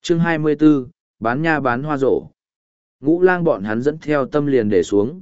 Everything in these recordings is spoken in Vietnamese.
Chương 24, bán nha bán hoa rổ. Ngũ Lang bọn hắn dẫn theo tâm liền để xuống,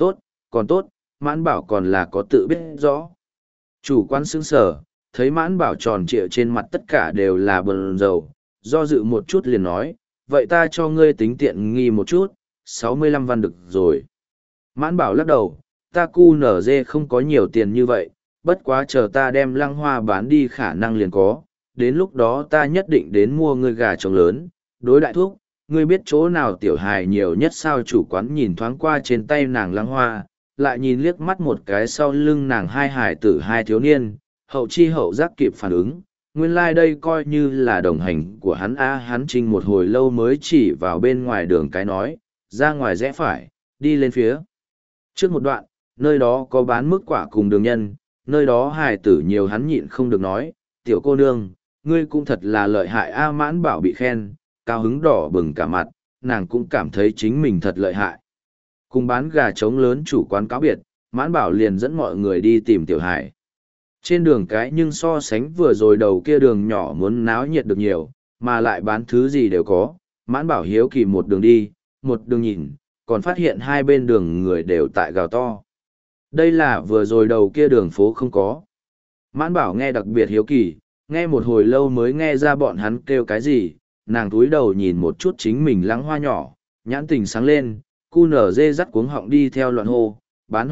còn tốt, Mãn Bảo còn là có tự biết rõ. Chủ quán sững sờ, thấy Mãn Bảo tròn trịa trên mặt tất cả đều là bờn dầu, do dự một chút liền nói, vậy ta cho ngươi tính tiện nghi một chút, 65 văn được rồi. Mãn Bảo lắc đầu, ta cu nở dê không có nhiều tiền như vậy, bất quá chờ ta đem lăng hoa bán đi khả năng liền có, đến lúc đó ta nhất định đến mua ngươi gà trống lớn, đối đại thuốc, ngươi biết chỗ nào tiểu hài nhiều nhất sao? Chủ quán nhìn thoáng qua trên tay nàng lăng hoa, lại nhìn liếc mắt một cái sau lưng nàng hai hài tử hai thiếu niên, hậu chi hậu giác kịp phản ứng, nguyên lai đây coi như là đồng hành của hắn hắn trinh một hồi lâu mới chỉ vào bên ngoài đường cái nói, ra ngoài rẽ phải, đi lên phía. Trước một đoạn, nơi đó có bán mức quả cùng đường nhân, nơi đó hài tử nhiều hắn nhịn không được nói, tiểu cô nương, ngươi cũng thật là lợi hại. Mãn Bảo bị khen, cao hứng đỏ bừng cả mặt, nàng cũng cảm thấy chính mình thật lợi hại. Cùng bán gà trống lớn chủ quán cáo biệt, Mãn Bảo liền dẫn mọi người đi tìm Tiểu Hải. Trên đường cái nhưng so sánh vừa rồi đầu kia đường nhỏ muốn náo nhiệt được nhiều, mà lại bán thứ gì đều có. Mãn Bảo hiếu kỳ một đường đi, một đường nhìn, còn phát hiện hai bên đường người đều tại gào to. Đây là vừa rồi đầu kia đường phố không có. Mãn Bảo nghe đặc biệt hiếu kỳ, nghe một hồi lâu mới nghe ra bọn hắn kêu cái gì, nàng túi đầu nhìn một chút chính mình lắng hoa nhỏ, nhãn tình sáng lên, cu nở dê dắt cuống họng đi theo loạn hô, bán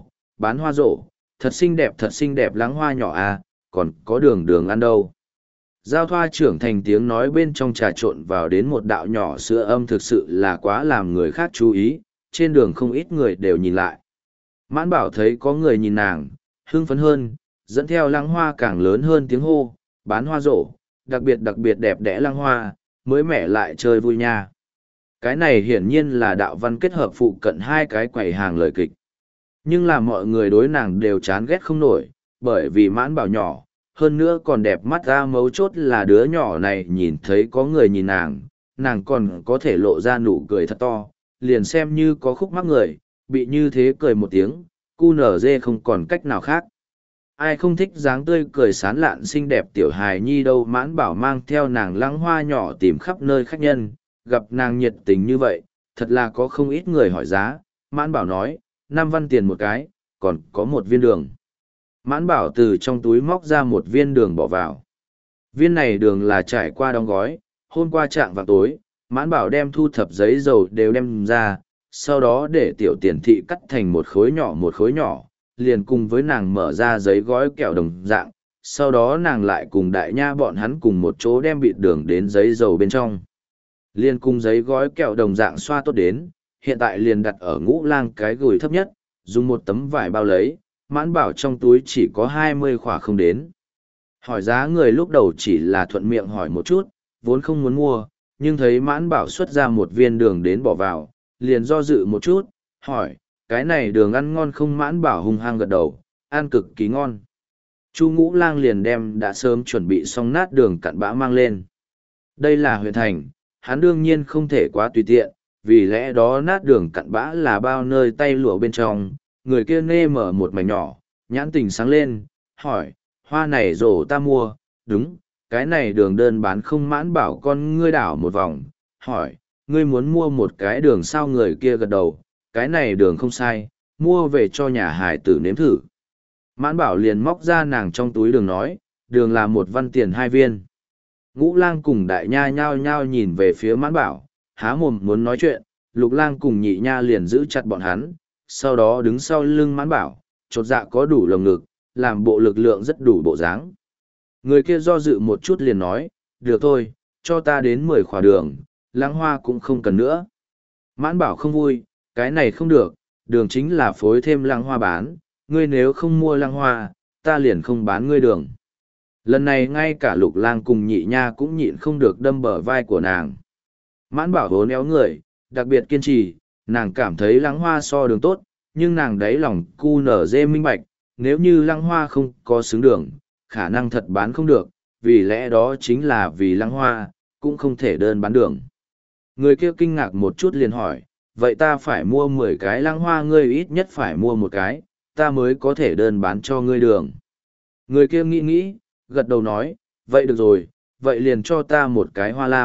hoa rổ, thật xinh đẹp lắng hoa nhỏ còn có đường ăn đâu. Giao thoa trưởng thành tiếng nói bên trong trà trộn vào đến một đạo nhỏ sữa âm thực sự là quá làm người khác chú ý, trên đường không ít người đều nhìn lại. Mãn Bảo thấy có người nhìn nàng, hưng phấn hơn, dẫn theo lăng hoa càng lớn hơn tiếng hô, bán hoa rổ, đặc biệt đẹp đẽ lăng hoa, mới mẻ lại chơi vui nha. Cái này hiển nhiên là đạo văn kết hợp phụ cận hai cái quầy hàng lời kịch. Nhưng là mọi người đối nàng đều chán ghét không nổi, bởi vì Mãn Bảo nhỏ, hơn nữa còn đẹp mắt ra, mấu chốt là đứa nhỏ này nhìn thấy có người nhìn nàng còn có thể lộ ra nụ cười thật to, liền xem như có khúc mắc người, bị như thế cười một tiếng, cu nở dê không còn cách nào khác. Ai không thích dáng tươi cười sán lạn xinh đẹp tiểu hài nhi đâu. Mãn Bảo mang theo nàng lăng hoa nhỏ tìm khắp nơi khách nhân, gặp nàng nhiệt tình như vậy, thật là có không ít người hỏi giá. Mãn Bảo nói, 5 văn tiền một cái, còn có một viên đường. Mãn Bảo từ trong túi móc ra một viên đường bỏ vào. Viên này đường là trải qua đóng gói, hôm qua trạng vào tối, Mãn Bảo đem thu thập giấy dầu đều đem ra, sau đó để tiểu tiền thị cắt thành một khối nhỏ, liền cùng với nàng mở ra giấy gói kẹo đồng dạng, sau đó nàng lại cùng đại nha bọn hắn cùng một chỗ đem bịt đường đến giấy dầu bên trong. Liền cùng giấy gói kẹo đồng dạng xoa tốt đến, hiện tại liền đặt ở Ngũ Lang cái gùi thấp nhất, dùng một tấm vải bao lấy, Mãn Bảo trong túi chỉ có 20 khỏa không đến. Hỏi giá người lúc đầu chỉ là thuận miệng hỏi một chút, vốn không muốn mua, nhưng thấy Mãn Bảo xuất ra một viên đường đến bỏ vào, liền do dự một chút, hỏi, cái này đường ăn ngon không? Mãn Bảo hung hăng gật đầu, ăn cực kỳ ngon. Chu Ngũ Lang liền đem đã sớm chuẩn bị xong nát đường cặn bã mang lên. Đây là huyện thành, hắn đương nhiên không thể quá tùy tiện, vì lẽ đó nát đường cặn bã là bao nơi tay lụa bên trong. Người kia nê mở một mảnh nhỏ, nhãn tình sáng lên, hỏi, hoa này rổ ta mua, đúng, cái này đường đơn bán không? Mãn Bảo con ngươi đảo một vòng, hỏi, ngươi muốn mua một cái đường sao? Người kia gật đầu, cái này đường không sai, mua về cho nhà hải tử nếm thử. Mãn Bảo liền móc ra nàng trong túi đường nói, đường là 1 văn tiền 2 viên. Ngũ Lang cùng đại nha nhao nhao nhìn về phía Mãn Bảo, há mồm muốn nói chuyện, Lục Lang cùng nhị nha liền giữ chặt bọn hắn, sau đó đứng sau lưng Mãn Bảo, chột dạ có đủ lồng ngực, làm bộ lực lượng rất đủ bộ dáng. Người kia do dự một chút liền nói, được thôi, cho ta đến 10 khỏa đường, lăng hoa cũng không cần nữa. Mãn Bảo không vui, cái này không được, đường chính là phối thêm lăng hoa bán, ngươi nếu không mua lăng hoa, ta liền không bán ngươi đường. Lần này ngay cả Lục Lang cùng nhị nha cũng nhịn không được đâm bờ vai của nàng. Mãn Bảo vốn éo người, đặc biệt kiên trì, nàng cảm thấy lăng hoa so đường tốt, nhưng nàng đáy lòng cu nở dê minh bạch, nếu như lăng hoa không có xứng đường, khả năng thật bán không được, vì lẽ đó chính là vì lăng hoa, cũng không thể đơn bán đường. Người kia kinh ngạc một chút liền hỏi, vậy ta phải mua 10 cái lăng hoa, ngươi ít nhất phải mua một cái, ta mới có thể đơn bán cho ngươi đường. Người kia nghĩ nghĩ, gật đầu nói, vậy được rồi, vậy liền cho ta một cái hoa lam,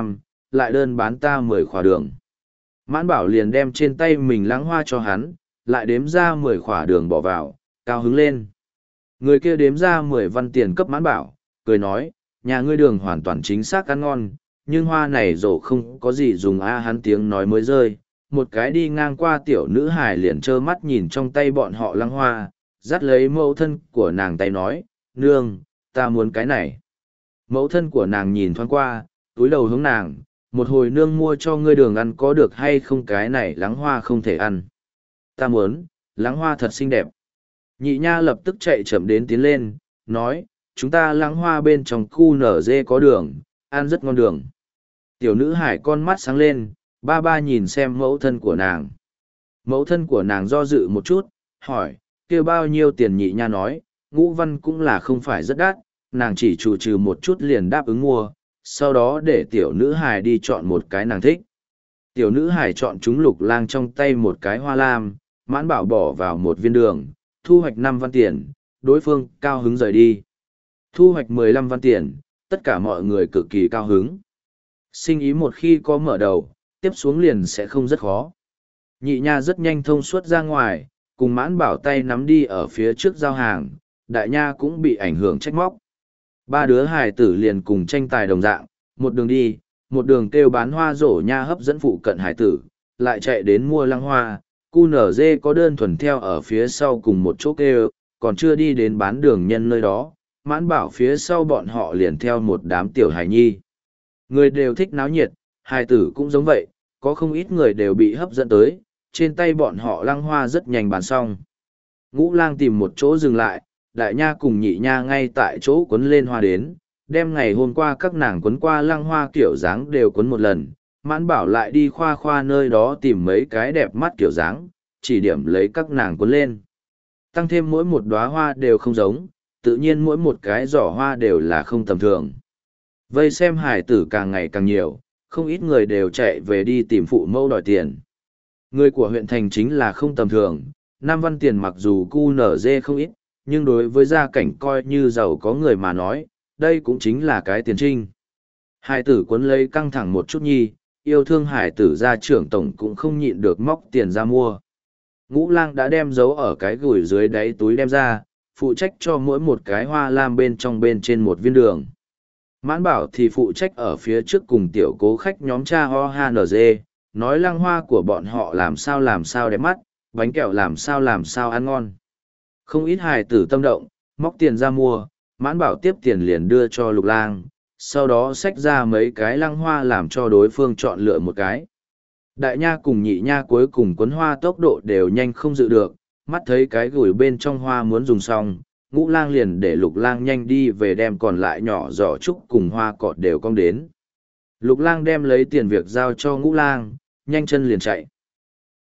lại đơn bán ta 10 khỏa đường. Mãn bảo liền đem trên tay mình lăng hoa cho hắn, lại đếm ra 10 khỏa đường bỏ vào, cao hứng lên. Người kia đếm ra 10 văn tiền cấp mãn bảo, cười nói, nhà ngươi đường hoàn toàn chính xác ăn ngon, nhưng hoa này rổ không có gì dùng hắn tiếng nói mới rơi. Một cái đi ngang qua tiểu nữ hài liền trơ mắt nhìn trong tay bọn họ lăng hoa, dắt lấy mẫu thân của nàng tay nói, nương, ta muốn cái này. Mẫu thân của nàng nhìn thoáng qua, túi đầu hướng nàng, một hồi nương mua cho ngươi đường ăn có được hay không, cái này lăng hoa không thể ăn. Ta muốn, lăng hoa thật xinh đẹp. Nhị nha lập tức chạy chậm đến tiến lên, nói, chúng ta lăng hoa bên trong khu nở dê có đường, ăn rất ngon đường. Tiểu nữ hải con mắt sáng lên, ba ba nhìn xem mẫu thân của nàng. Mẫu thân của nàng do dự một chút, hỏi, kia bao nhiêu tiền? Nhị nha nói, ngũ văn cũng là không phải rất đắt, nàng chỉ chủ trừ một chút liền đáp ứng mua, sau đó để tiểu nữ hải đi chọn một cái nàng thích. Tiểu nữ hải chọn chúng lục lang trong tay một cái hoa lam, mãn bảo bỏ vào một viên đường, thu hoạch 5 văn tiền, đối phương cao hứng rời đi. Thu hoạch 15 văn tiền, tất cả mọi người cực kỳ cao hứng. Sinh ý một khi có mở đầu, tiếp xuống liền sẽ không rất khó. Nhị nha rất nhanh thông suốt ra ngoài, cùng mãn bảo tay nắm đi ở phía trước giao hàng, đại nha cũng bị ảnh hưởng trách móc. Ba đứa hài tử liền cùng tranh tài đồng dạng, một đường đi, một đường kêu bán hoa rổ nha hấp dẫn phụ cận hài tử, lại chạy đến mua lăng hoa, cu nở dê có đơn thuần theo ở phía sau cùng một chỗ kêu, còn chưa đi đến bán đường nhân nơi đó, mãn bảo phía sau bọn họ liền theo một đám tiểu hài nhi. Người đều thích náo nhiệt, hài tử cũng giống vậy, có không ít người đều bị hấp dẫn tới, trên tay bọn họ lăng hoa rất nhanh bán xong. Ngũ lang tìm một chỗ dừng lại, đại nha cùng nhị nha ngay tại chỗ quấn lên hoa đến, đem ngày hôm qua các nàng quấn qua lăng hoa kiểu dáng đều quấn một lần, mãn bảo lại đi khoa khoa nơi đó tìm mấy cái đẹp mắt kiểu dáng, chỉ điểm lấy các nàng quấn lên. Tăng thêm mỗi một đóa hoa đều không giống, tự nhiên mỗi một cái giỏ hoa đều là không tầm thường. Vây xem hải tử càng ngày càng nhiều, không ít người đều chạy về đi tìm phụ mẫu đòi tiền. Người của huyện thành chính là không tầm thường, 5 văn tiền mặc dù cu nở dê không ít, nhưng đối với gia cảnh coi như giàu có người mà nói, đây cũng chính là cái tiền trinh. Hải tử quấn lấy căng thẳng một chút nhi, yêu thương hải tử gia trưởng tổng cũng không nhịn được móc tiền ra mua. Ngũ lang đã đem giấu ở cái gửi dưới đáy túi đem ra, phụ trách cho mỗi một cái hoa lam bên trong bên trên một viên đường. Mãn bảo thì phụ trách ở phía trước cùng tiểu cố khách nhóm cha ho ha nở dê, nói lăng hoa của bọn họ làm sao đẹp mắt, bánh kẹo làm sao ăn ngon. Không ít hài tử tâm động, móc tiền ra mua, mãn bảo tiếp tiền liền đưa cho lục lang, sau đó xách ra mấy cái lăng hoa làm cho đối phương chọn lựa một cái. Đại nha cùng nhị nha cuối cùng quấn hoa tốc độ đều nhanh không dự được, mắt thấy cái gửi bên trong hoa muốn dùng xong, ngũ lang liền để lục lang nhanh đi về đem còn lại nhỏ giỏ trúc cùng hoa cọt đều cong đến. Lục lang đem lấy tiền việc giao cho ngũ lang, nhanh chân liền chạy.